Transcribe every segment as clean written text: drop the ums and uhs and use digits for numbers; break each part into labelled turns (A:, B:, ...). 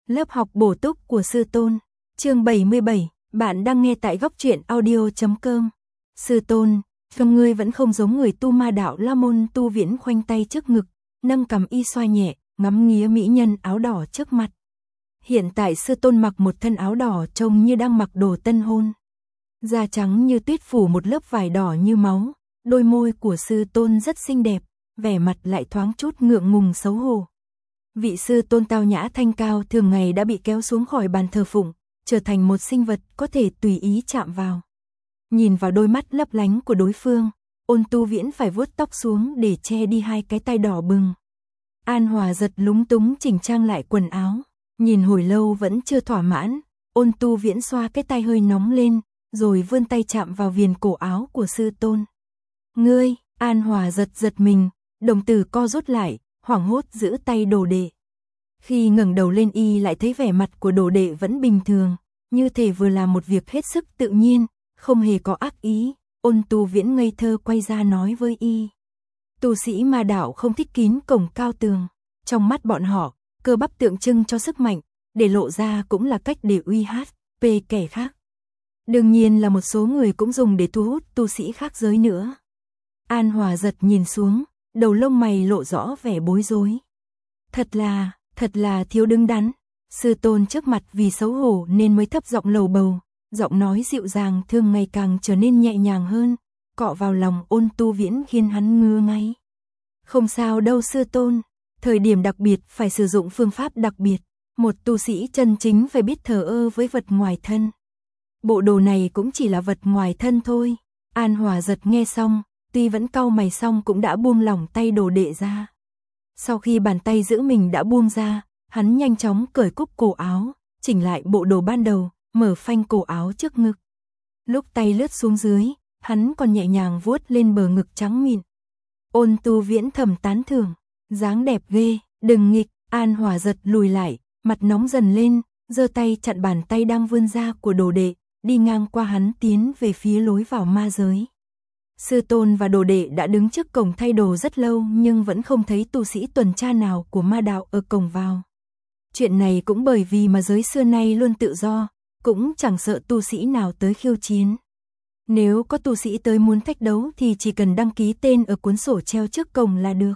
A: Lớp học bổ túc của sư tôn. Chương 77, bạn đang nghe tại góc truyện audio.com. Sư tôn, trông ngươi vẫn không giống người tu ma đạo La Môn. Tu Viễn khoanh tay trước ngực, nâng cằm y xoa nhẹ, ngắm nghía mỹ nhân áo đỏ trước mặt. Hiện tại sư tôn mặc một thân áo đỏ trông như đang mặc đồ tân hôn. Da trắng như tuyết phủ một lớp vải đỏ như máu, đôi môi của sư tôn rất xinh đẹp, vẻ mặt lại thoáng chút ngượng ngùng xấu hổ. Vị sư tôn tao nhã thanh cao thường ngày đã bị kéo xuống khỏi bàn thờ phụng, trở thành một sinh vật có thể tùy ý chạm vào. Nhìn vào đôi mắt lấp lánh của đối phương, Ôn Tu Viễn phải vuốt tóc xuống để che đi hai cái tai đỏ bừng. An Hòa giật lúng túng chỉnh trang lại quần áo, nhìn hồi lâu vẫn chưa thỏa mãn, Ôn Tu Viễn xoa cái tai hơi nóng lên, rồi vươn tay chạm vào viền cổ áo của sư tôn. Ngươi, An Hòa giật mình, đồng tử co rút lại, hoảng hốt giữ tay đồ đệ. Khi ngẩng đầu lên y lại thấy vẻ mặt của đồ đệ vẫn bình thường, như thể vừa làm một việc hết sức tự nhiên, không hề có ác ý. Ôn Tu Viễn ngây thơ quay ra nói với y. Tu sĩ ma đạo không thích kín cổng cao tường, trong mắt bọn họ, cơ bắp tượng trưng cho sức mạnh, để lộ ra cũng là cách để uy hiếp kẻ khác. Đương nhiên là một số người cũng dùng để thu hút tu sĩ khác giới nữa. An Hòa giật nhìn xuống, đầu lông mày lộ rõ vẻ bối rối. Thật là thiếu đứng đắn. Sư tôn trước mặt vì xấu hổ nên mới thấp giọng lầu bầu, giọng nói dịu dàng thường ngày càng trở nên nhẹ nhàng hơn, cọ vào lòng Ôn Tu Viễn khiến hắn ngứa ngáy. Không sao đâu sư tôn, thời điểm đặc biệt phải sử dụng phương pháp đặc biệt, một tu sĩ chân chính phải biết thờ ơ với vật ngoài thân. Bộ đồ này cũng chỉ là vật ngoài thân thôi. An Hòa giật nghe xong, tuy vẫn cau mày xong cũng đã buông lỏng tay đồ đệ ra. Sau khi bàn tay giữ mình đã buông ra, hắn nhanh chóng cởi cúc cổ áo, chỉnh lại bộ đồ ban đầu, mở phanh cổ áo trước ngực. Lúc tay lướt xuống dưới, hắn còn nhẹ nhàng vuốt lên bờ ngực trắng mịn. Ôn Tu Viễn thầm tán thưởng, dáng đẹp ghê, đừng nghịch. An Hòa giật lùi lại, mặt nóng dần lên, giơ tay chặn bàn tay đang vươn ra của đồ đệ, đi ngang qua hắn tiến về phía lối vào ma giới. Sư tôn và đồ đệ đã đứng trước cổng thay đồ rất lâu nhưng vẫn không thấy tu sĩ tuần tra nào của ma đạo ở cổng vào. Chuyện này cũng bởi vì ma giới xưa nay luôn tự do, cũng chẳng sợ tu sĩ nào tới khiêu chiến. Nếu có tu sĩ tới muốn thách đấu thì chỉ cần đăng ký tên ở cuốn sổ treo trước cổng là được.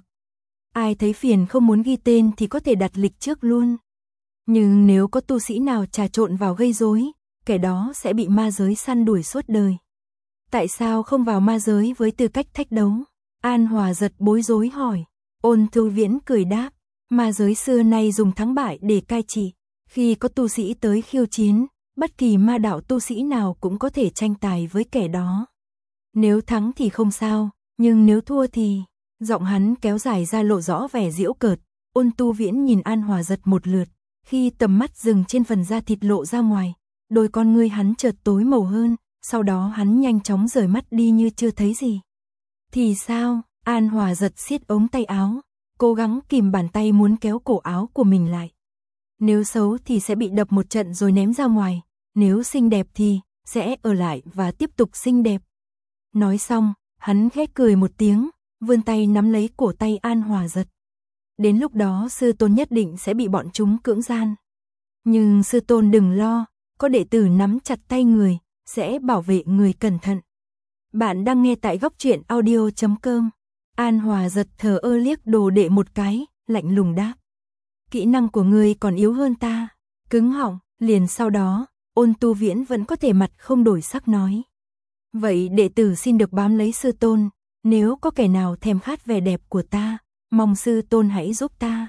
A: Ai thấy phiền không muốn ghi tên thì có thể đặt lịch trước luôn. Nhưng nếu có tu sĩ nào trà trộn vào gây rối, kẻ đó sẽ bị ma giới săn đuổi suốt đời. Tại sao không vào ma giới với tư cách thách đấu? An Hòa giật bối rối hỏi. Ôn Tu Viễn cười đáp, ma giới xưa nay dùng thắng bại để cai trị. Khi có tu sĩ tới khiêu chiến, bất kỳ ma đạo tu sĩ nào cũng có thể tranh tài với kẻ đó. Nếu thắng thì không sao, nhưng nếu thua thì... Giọng hắn kéo dài ra lộ rõ vẻ giễu cợt. Ôn Tu Viễn nhìn An Hòa giật một lượt, khi tầm mắt dừng trên phần da thịt lộ ra ngoài, đôi con ngươi hắn chợt tối màu hơn, sau đó hắn nhanh chóng rời mắt đi như chưa thấy gì. Thì sao? An Hòa giật siết ống tay áo, cố gắng kìm bàn tay muốn kéo cổ áo của mình lại. Nếu xấu thì sẽ bị đập một trận rồi ném ra ngoài, nếu xinh đẹp thì sẽ ở lại và tiếp tục xinh đẹp. Nói xong, hắn khẽ cười một tiếng, vươn tay nắm lấy cổ tay An Hòa giật. Đến lúc đó sư tôn nhất định sẽ bị bọn chúng cưỡng gian. Nhưng sư tôn đừng lo, có đệ tử nắm chặt tay người, sẽ bảo vệ người cẩn thận. Bạn đang nghe tại góc truyện audio.com. An Hòa giật thờ ơ liếc đồ đệ một cái, lạnh lùng đáp. Kỹ năng của ngươi còn yếu hơn ta. Cứng họng, liền sau đó, Ôn Tu Viễn vẫn có thể mặt không đổi sắc nói. Vậy đệ tử xin được bám lấy sư tôn, nếu có kẻ nào thèm khát vẻ đẹp của ta, mong sư tôn hãy giúp ta.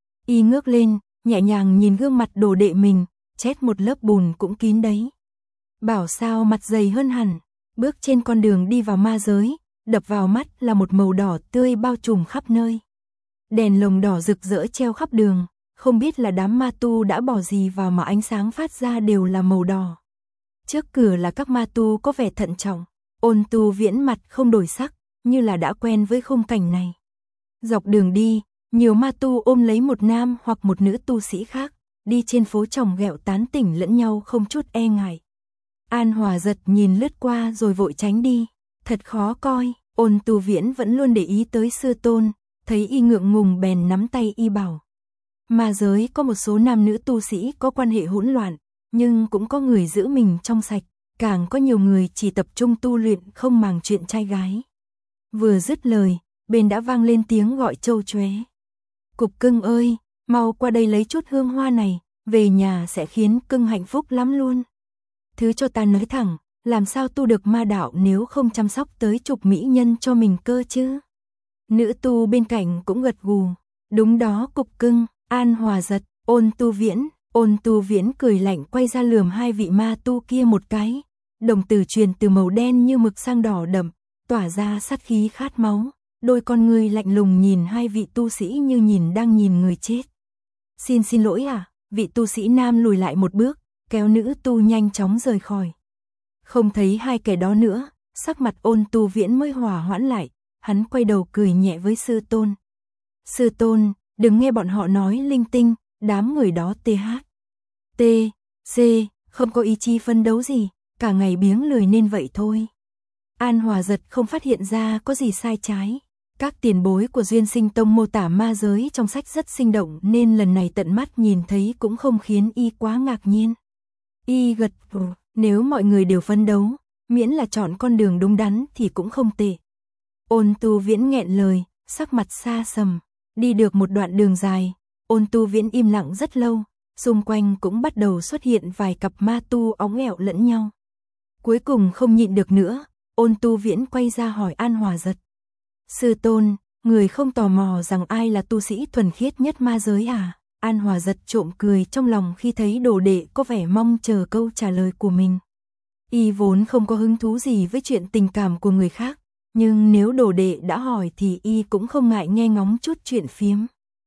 A: Y ngước lên, nhẹ nhàng nhìn gương mặt đồ đệ mình, chét một lớp bùn cũng kín đấy. Bảo sao mặt dày hơn hẳn, bước trên con đường đi vào ma giới, đập vào mắt là một màu đỏ tươi bao trùm khắp nơi. Đèn lồng đỏ rực rỡ treo khắp đường, không biết là đám ma tu đã bỏ gì vào mà ánh sáng phát ra đều là màu đỏ. Trước cửa là các ma tu có vẻ thận trọng, Ôn Tu Viễn mặt không đổi sắc, như là đã quen với khung cảnh này. Dọc đường đi, nhiều ma tu ôm lấy một nam hoặc một nữ tu sĩ khác, đi trên phố chồng ghẹo tán tỉnh lẫn nhau không chút e ngại. An Hòa giật nhìn lướt qua rồi vội tránh đi, thật khó coi. Ôn Tu Viễn vẫn luôn để ý tới sư tôn, thấy y ngượng ngùng bèn nắm tay y bảo. Ma giới có một số nam nữ tu sĩ có quan hệ hỗn loạn, nhưng cũng có người giữ mình trong sạch, càng có nhiều người chỉ tập trung tu luyện không màng chuyện trai gái. Vừa dứt lời, bên đã vang lên tiếng gọi trâu choé. Cục cưng ơi, mau qua đây lấy chút hương hoa này, về nhà sẽ khiến cưng hạnh phúc lắm luôn. Thứ cho ta nói thẳng, làm sao tu được ma đạo nếu không chăm sóc tới chục mỹ nhân cho mình cơ chứ? Nữ tu bên cạnh cũng gật gù. Đúng đó cục cưng, An Hòa Giật, Ôn Tu Viễn cười lạnh quay ra lườm hai vị ma tu kia một cái. Đồng tử truyền từ màu đen như mực sang đỏ đậm, tỏa ra sát khí khát máu. Đôi con người lạnh lùng nhìn hai vị tu sĩ như đang nhìn người chết. Xin lỗi à, vị tu sĩ nam lùi lại một bước, kéo nữ tu nhanh chóng rời khỏi. Không thấy hai kẻ đó nữa, sắc mặt Ôn Tu Viễn mới hòa hoãn lại, hắn quay đầu cười nhẹ với sư tôn. Sư tôn, đừng nghe bọn họ nói linh tinh, đám người đó không có ý chí phân đấu gì, cả ngày biếng lười nên vậy thôi. An Hòa Giật không phát hiện ra có gì sai trái. Các tiền bối của Duyên Sinh Tông mô tả ma giới trong sách rất sinh động nên lần này tận mắt nhìn thấy cũng không khiến y quá ngạc nhiên. Y gật gù, nếu mọi người đều phấn đấu, miễn là chọn con đường đúng đắn thì cũng không tệ. Ôn Tu Viễn nghẹn lời, sắc mặt xa sầm. Đi được một đoạn đường dài, Ôn Tu Viễn im lặng rất lâu, xung quanh cũng bắt đầu xuất hiện vài cặp ma tu óng ẹo lẫn nhau. Cuối cùng không nhịn được nữa, Ôn Tu Viễn quay ra hỏi An Hòa Giật. Sư tôn, người không tò mò rằng ai là tu sĩ thuần khiết nhất ma giới à? An Hòa Giật trộm cười trong lòng khi thấy đồ đệ có vẻ mong chờ câu trả lời của mình. Y vốn không có hứng thú gì với chuyện tình cảm của người khác, nhưng nếu đồ đệ đã hỏi thì y cũng không ngại nghe ngóng chút chuyện phiếm.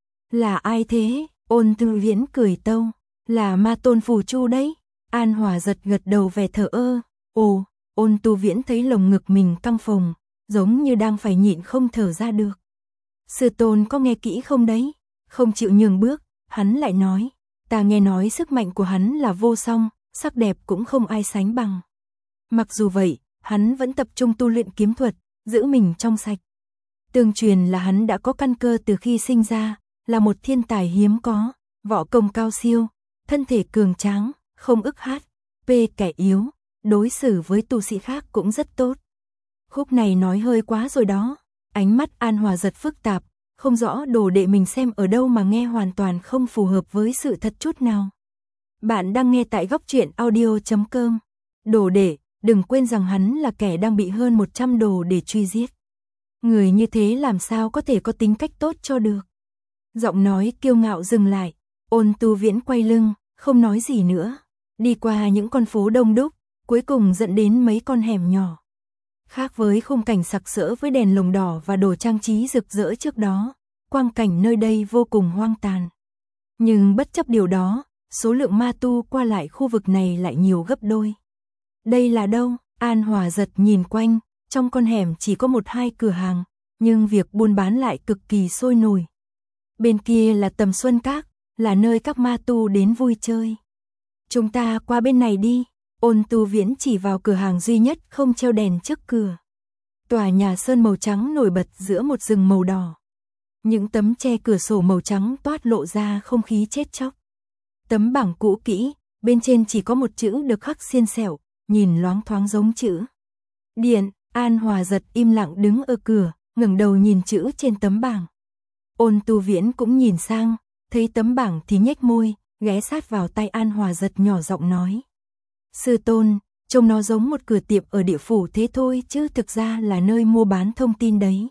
A: Là ai thế? Ôn Tu Viễn cười tâu. Là ma tôn Phù Chu đấy. An Hòa Giật gật đầu vẻ thờ ơ. Ồ, Ôn Tu Viễn thấy lồng ngực mình căng phồng, giống như đang phải nhịn không thở ra được. Sư tôn có nghe kỹ không đấy? Không chịu nhường bước, hắn lại nói. Ta nghe nói sức mạnh của hắn là vô song, sắc đẹp cũng không ai sánh bằng. Mặc dù vậy, hắn vẫn tập trung tu luyện kiếm thuật, giữ mình trong sạch. Tương truyền là hắn đã có căn cơ từ khi sinh ra, là một thiên tài hiếm có, võ công cao siêu, thân thể cường tráng, không ức hát, kẻ yếu, đối xử với tu sĩ khác cũng rất tốt. Khúc này nói hơi quá rồi đó. Ánh mắt An Hòa Giật phức tạp, không rõ đồ đệ mình xem ở đâu mà nghe hoàn toàn không phù hợp với sự thật chút nào. Bạn đang nghe tại Góc Truyện Audio.com. Đồ đệ, đừng quên rằng hắn là kẻ đang bị hơn 100 đồ để truy giết. Người như thế làm sao có thể có tính cách tốt cho được. Giọng nói kiêu ngạo dừng lại, Ôn Tu Viễn quay lưng, không nói gì nữa. Đi qua những con phố đông đúc, cuối cùng dẫn đến mấy con hẻm nhỏ. Khác với khung cảnh sặc sỡ với đèn lồng đỏ và đồ trang trí rực rỡ trước đó, quang cảnh nơi đây vô cùng hoang tàn. Nhưng bất chấp điều đó, số lượng ma tu qua lại khu vực này lại nhiều gấp đôi. Đây là đâu? An Hòa Giật nhìn quanh, trong con hẻm chỉ có 1-2 cửa hàng, nhưng việc buôn bán lại cực kỳ sôi nổi. Bên kia là Tầm Xuân Các, là nơi các ma tu đến vui chơi. Chúng ta qua bên này đi. Ôn Tu Viễn chỉ vào cửa hàng duy nhất không treo đèn trước cửa. Tòa nhà sơn màu trắng nổi bật giữa một rừng màu đỏ. Những tấm che cửa sổ màu trắng toát lộ ra không khí chết chóc. Tấm bảng cũ kỹ, bên trên chỉ có một chữ được khắc xiên xẻo, nhìn loáng thoáng giống chữ Điện. An Hòa Giật im lặng đứng ở cửa, ngẩng đầu nhìn chữ trên tấm bảng. Ôn Tu Viễn cũng nhìn sang, thấy tấm bảng thì nhếch môi, ghé sát vào tay An Hòa Giật nhỏ giọng nói. Sư tôn, trông nó giống một cửa tiệm ở địa phủ thế thôi chứ thực ra là nơi mua bán thông tin đấy.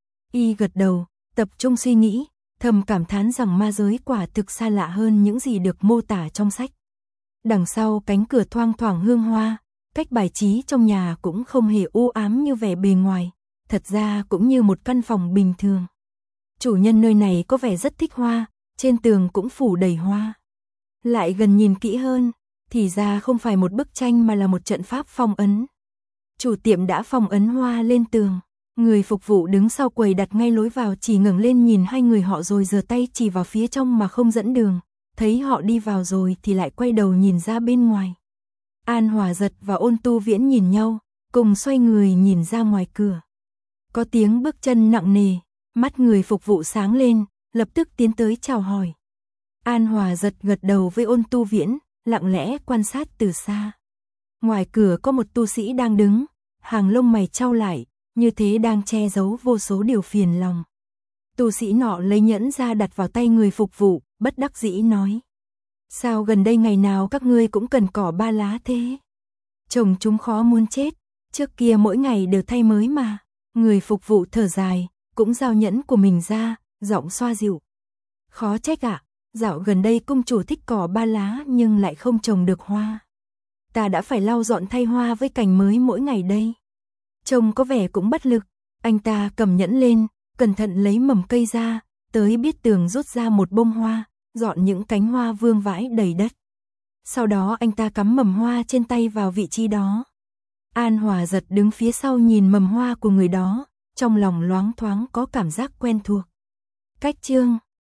A: Y gật đầu, tập trung suy nghĩ, thầm cảm thán rằng ma giới quả thực xa lạ hơn những gì được mô tả trong sách. Đằng sau cánh cửa thoang thoảng hương hoa, cách bài trí trong nhà cũng không hề u ám như vẻ bề ngoài, thật ra cũng như một căn phòng bình thường. Chủ nhân nơi này có vẻ rất thích hoa, trên tường cũng phủ đầy hoa. Lại gần nhìn kỹ hơn, thì ra không phải một bức tranh mà là một trận pháp phong ấn. Chủ tiệm đã phong ấn hoa lên tường. Người phục vụ đứng sau quầy đặt ngay lối vào chỉ ngẩng lên nhìn hai người họ rồi giơ tay chỉ vào phía trong mà không dẫn đường. Thấy họ đi vào rồi thì lại quay đầu nhìn ra bên ngoài. An Hòa Giật và Ôn Tu Viễn nhìn nhau, cùng xoay người nhìn ra ngoài cửa. Có tiếng bước chân nặng nề, mắt người phục vụ sáng lên, lập tức tiến tới chào hỏi. An Hòa giật gật đầu với Ôn Tu Viễn, lặng lẽ quan sát từ xa. Ngoài cửa có một tu sĩ đang đứng, hàng lông mày chau lại, như thế đang che giấu vô số điều phiền lòng. Tu sĩ nọ lấy nhẫn ra đặt vào tay người phục vụ, bất đắc dĩ nói. Sao gần đây ngày nào các ngươi cũng cần cỏ ba lá thế? Chồng chúng khó muốn chết, trước kia mỗi ngày đều thay mới mà. Người phục vụ thở dài, cũng giao nhẫn của mình ra, giọng xoa dịu. Khó trách ạ, dạo gần đây cung chủ thích cỏ ba lá nhưng lại không trồng được hoa. Ta đã phải lau dọn thay hoa với cành mới mỗi ngày đây. Trông có vẻ cũng bất lực, anh ta cầm nhẫn lên, cẩn thận lấy mầm cây ra, tới biết tường rút ra một bông hoa, dọn những cánh hoa vương vãi đầy đất. Sau đó anh ta cắm mầm hoa trên tay vào vị trí đó. An Hòa giật đứng phía sau nhìn mầm hoa của người đó, trong lòng loáng thoáng có cảm giác quen thuộc. Cách chương